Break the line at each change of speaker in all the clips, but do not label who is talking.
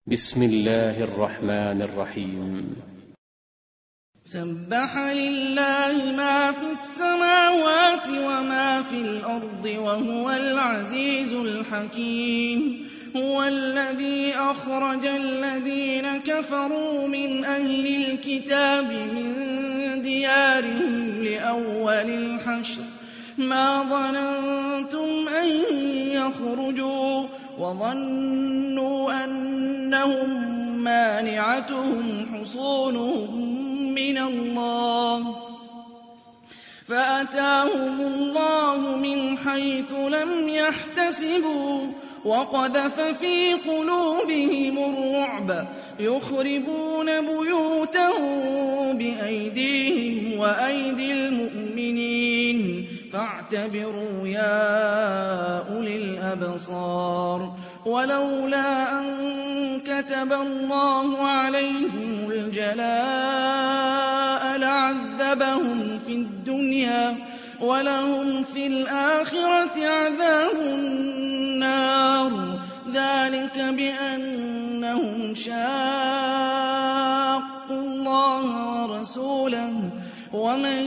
بسم الله الرحمن الرحيم.
سبح لله ما في السماوات وما في الأرض وهو العزيز الحكيم. هو الذي أخرج الذين كفروا من أهل الكتاب من ديارهم لأول الحشر ما ظننتم أن يخرجوا وظنوا أنهم مانعتهم حصونهم من الله فأتاهم الله من حيث لم يحتسبوا وقذف في قلوبهم الرعب يخربون بيوتهم بأيديهم وأيدي المؤمنين فاعتبروا يا أولي الأبصار. ولولا أن كتب الله عليهم الجلاء لعذبهم في الدنيا ولهم في الآخرة عذاب النار ذلك بأنهم شاقوا الله ورسوله ومن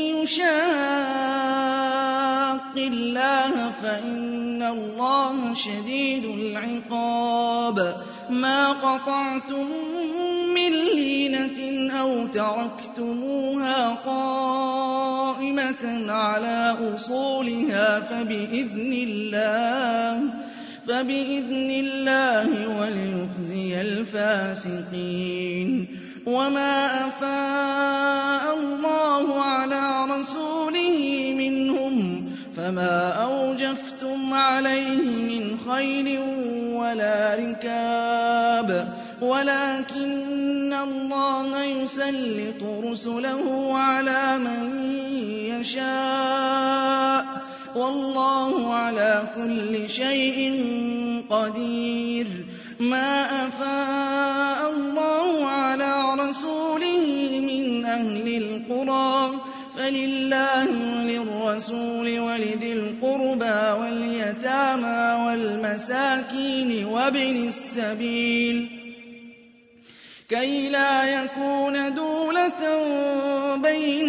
يشاق الله فإن الله شديد العقاب. ما قطعتم من لينة أو تركتموها قائمة على أصولها فبإذن الله وليخزي الفاسقين. وما أفاء الله على رسوله منهم فما أوجفتم عليه من خيل ولا ركاب ولكن الله يسلط رسله على من يشاء والله على كل شيء قدير. ما أفاء الله على رسوله من أهل القرى فلله وللرسول ولذي القربى واليتامى والمساكين وابن السبيل كي لا يكون دولة بين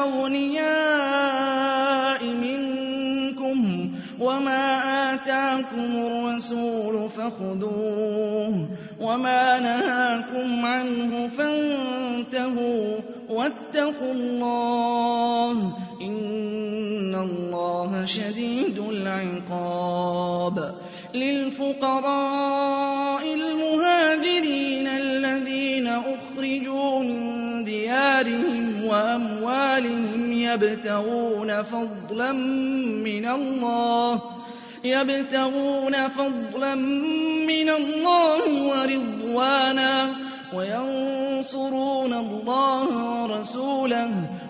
الأغنياء منكم وما آتاكم الرسول فخذوه وما نهاكم عنه فانتهوا واتقوا الله إن الله شديد العقاب. للفقراء المهاجرين الذين أخرجوا من ديارهم وأموالهم يبتغون فضلا من الله ورضوانا وينصرون الله ورسوله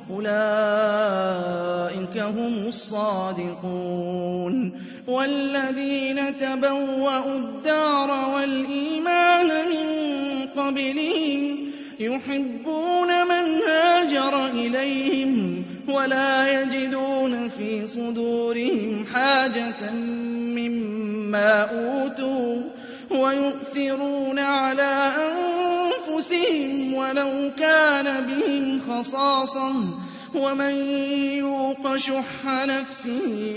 أولئك هم الصادقون. والذين تبوأوا الدار والإيمان من قبلهم يحبون من هاجر إليهم ولا يجدون في صدورهم حاجة مما أوتوا ويؤثرون على أنفسهم ولو كان بهم خصاصة ومن يوق شح نفسه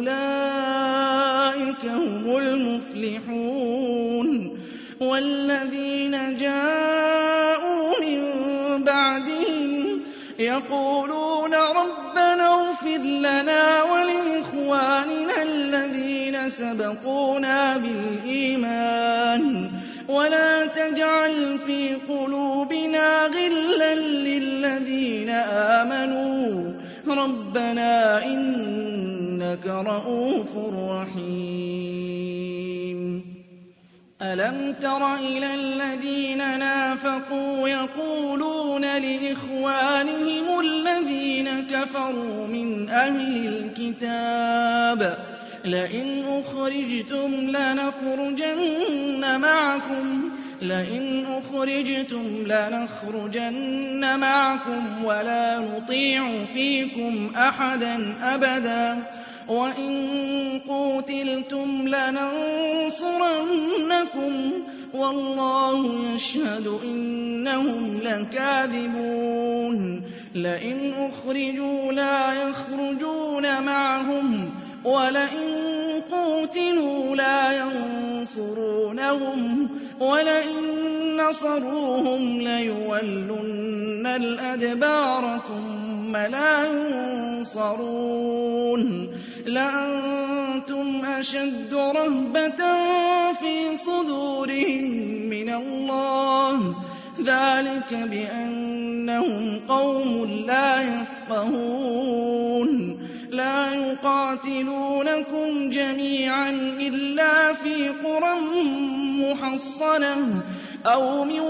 فأولئك هم المفلحون. والذين جاءوا من بعدهم يقولون ربنا اغفر لنا ولإخواننا الذين سبقونا بالإيمان ولا تجعل في قلوبنا غلا للذين آمنوا ربنا إنك رءوف رحيم. ألم تر إلى الذين نافقوا يقولون لإخوانهم الذين كفروا من أهل الكتاب لئن أخرجتم لنخرجن معكم ولا نطيع فيكم أحدا أبدا وإن قوتلتم لننصرنكم وَاللَّهُ يَشْهَدُ إِنَّهُمْ لَكَاذِبُونَ لَئِنْ أُخْرِجُوا لَا يَخْرُجُونَ مَعَهُمْ وَلَئِن قُوتِلُوا لَا يَنصُرُونَهُمْ وَلَئِن نَّصَرُوهُمْ لَيُوَلُّنَّ الْأَدْبَارَ ثُمَّ لَا يُنصَرُونَ لَأَنتُمْ أَشَدُّ رَهْبَةً فِي صُدُورِهِم مِّنَ اللَّهِ ذَٰلِكَ بِأَنَّهُمْ قَوْمٌ لَّا يَفْقَهُونَ لَا يُقَاتِلُونَكُمْ جَمِيعًا إِلَّا فِي قُرًى مُّحَصَّنَةٍ أَوْ مِن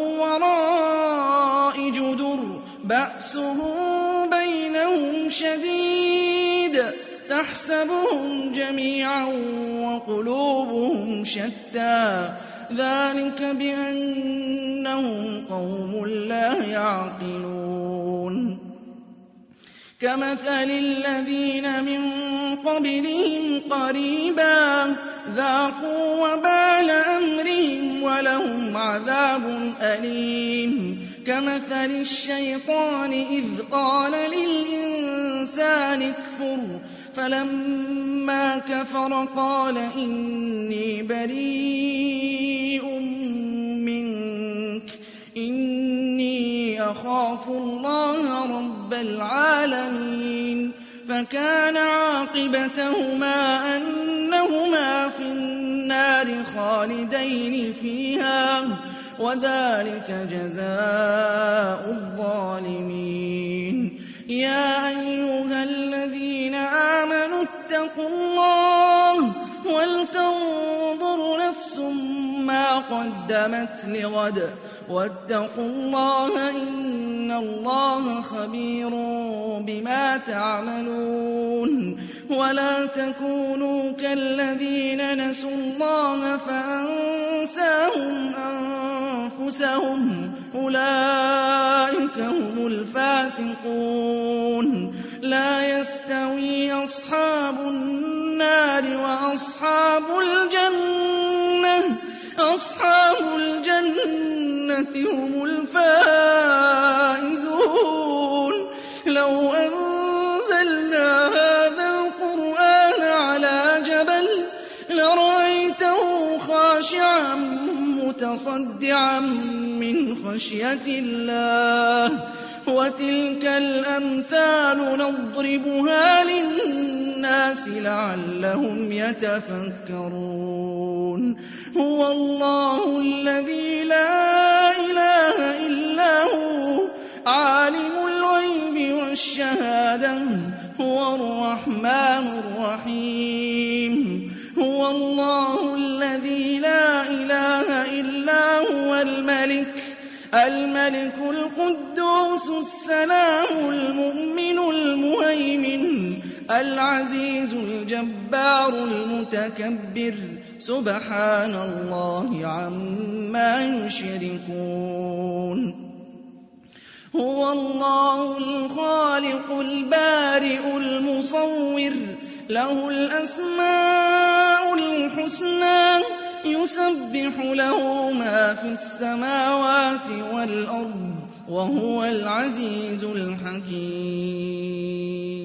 وَرَاءِ جُدُرٍ بَأْسُهُم بَيْنَهُمْ شَدِيدٌ تَحْسَبُهُمْ جَمِيعًا وَقُلُوبُهُمْ شَتَّىٰ ذَٰلِكَ بِأَنَّهُمْ قَوْمٌ لَّا يَعْقِلُونَ كَمَثَلِ الَّذِينَ مِن قَبْلِهِمْ قَرِيبًا ذَاقُوا وَبَالَ أَمْرِهِمْ وَلَهُمْ عَذَابٌ أَلِيمٌ كَمَثَلِ الشَّيْطَانِ إِذْ قَالَ لِلْإِنسَانِ اكْفُرْ فَلَمَّا كَفَرَ قَالَ إِنِّي بَرِيءٌ مِّنكَ إِنِّي أَخَافُ اللَّهَ رَبَّ الْعَالَمِينَ فَكَانَ عَاقِبَتَهُمَا أَنَّهُمَا فِي النَّارِ خَالِدَيْنِ فِيهَا وَذَٰلِكَ جَزَاءُ الظَّالِمِينَ يَا أَيُّهَا الَّذِينَ آمَنُوا اتَّقُوا اللَّهَ وَلْتَنظُرْ نَفْسٌ مَّا قَدَّمَتْ لِغَدٍ وَاتَّقُوا اللَّهَ إِنَّ اللَّهَ خَبِيرٌ بِمَا تَعْمَلُونَ وَلَا تَكُونُوا كَالَّذِينَ نَسُوا اللَّهَ فَأَنسَاهُمْ أَنفُسَهُمْ أُولَٰئِكَ هُمُ الْفَاسِقُونَ لَا يَسْتَوِي أَصْحَابُ النَّارِ وَأَصْحَابُ الْجَنَّةِ أَصْحَابُ الْجَنَّةِ هُمُ الْفَائِزُونَ لَوْ أَنزَلْنَا هَٰذَا الْقُرْآنَ عَلَىٰ جَبَلٍ لَّرَأَيْتَهُ خَاشِعًا مُّتَصَدِّعًا مِّنْ خَشْيَةِ اللَّهِ وَتِلْكَ الْأَمْثَالُ نَضْرِبُهَا لِلنَّاسِ لَعَلَّهُمْ يَتَفَكَّرُونَ هُوَ اللَّهُ الَّذِي لَا إِلَٰهَ إِلَّا هُوَ عَالِمُ الْغَيْبِ وَالشَّهَادَةِ هُوَ الرَّحْمَٰنُ الرَّحِيمُ هُوَ اللَّهُ الَّذِي لَا إِلَٰهَ إِلَّا هُوَ الْمَلِكُ الْقُدُّوسُ السَّلَامُ الْمُؤْمِنُ الْمُهَيْمِنُ الْعَزِيزُ الْجَبَّارُ الْمُتَكَبِّرُ سُبْحَانَ اللَّهِ عَمَّا يُشْرِكُونَ هُوَ اللَّهُ الْخَالِقُ الْبَارِئُ الْمُصَوِّرُ لَهُ الْأَسْمَاءُ الْحُسْنَىٰ يُسَبِّحُ لَهُ مَا فِي السَّمَاوَاتِ وَالْأَرْضِ وَهُوَ الْعَزِيزُ الْحَكِيمُ